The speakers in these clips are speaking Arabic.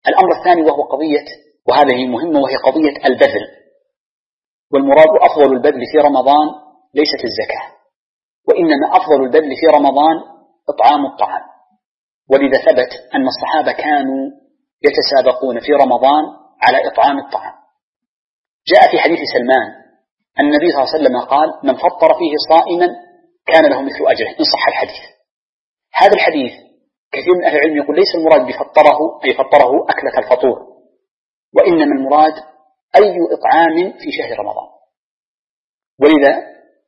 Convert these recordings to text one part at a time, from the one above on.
الأمر الثاني وهو قضية، وهذه مهمة، وهي قضية البذل. والمراد أفضل البذل في رمضان ليست الزكاة، وإنما أفضل البذل في رمضان إطعام الطعام. ولذا ثبت أن الصحابة كانوا يتسابقون في رمضان على إطعام الطعام. جاء في حديث سلمان أن النبي صلى الله عليه وسلم قال: من فطر فيه صائما كان له مثل أجره، إن صح الحديث. هذا الحديث كثير من أهل العلم يقول ليس المراد بفطره أي فطره أكلة الفطور، وإنما المراد أي إطعام في شهر رمضان. ولذا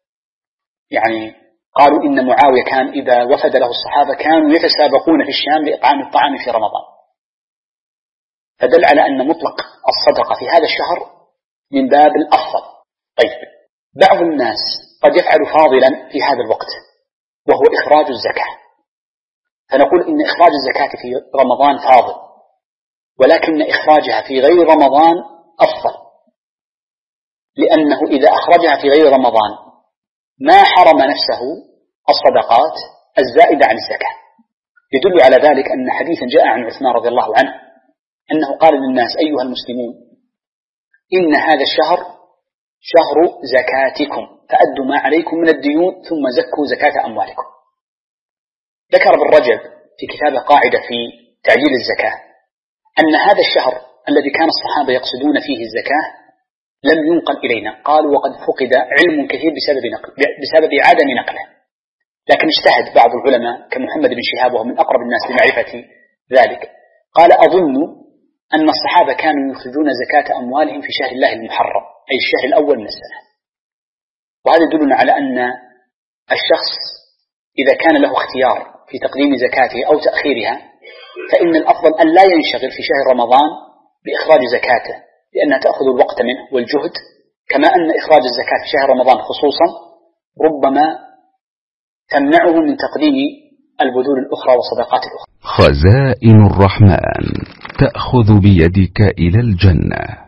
قالوا إن معاوية كان إذا وفد له الصحابة كانوا يتسابقون في الشام لإطعام الطعام في رمضان، فدل على أن مطلق الصدقة في هذا الشهر من باب الأفضل. طيب، بعض الناس قد يفعل فاضلا في هذا الوقت وهو إخراج الزكاة، فنقول إن إخراج الزكاة في رمضان فاضل، ولكن إخراجها في غير رمضان أفضل، لأنه إذا أخرجها في غير رمضان ما حرم نفسه الصدقات الزائدة عن الزكاة. يدل على ذلك أن حديثا جاء عن عثمان رضي الله عنه أنه قال للناس: أيها المسلمون، إن هذا الشهر شهر زكاتكم، فأدوا ما عليكم من الديون ثم زكوا زكاة أموالكم. ذكر ابن رجب في كتابه قاعدة في تعجيل الزكاة أن هذا الشهر الذي كان الصحابة يقصدون فيه الزكاة لم ينقل إلينا، قال: وقد فقد علم كثير بسبب عدم نقله. لكن اجتهد بعض العلماء كمحمد بن شهاب وهو من أقرب الناس لمعرفة ذلك، قال: أظن أن الصحابة كانوا يخرجون زكاة أموالهم في شهر الله المحرم، أي الشهر الأول من السنة. وهذا يدلنا على أن الشخص إذا كان له اختيار في تقديم زكاته أو تأخيرها فإن الأفضل أن لا ينشغل في شهر رمضان بإخراج زكاته، لأنها تأخذ الوقت منه والجهد، كما أن إخراج الزكاة في شهر رمضان خصوصا ربما تمنعه من تقديم البذول الأخرى والصدقات الأخرى. خزائن الرحمن تأخذ بيدك إلى الجنة.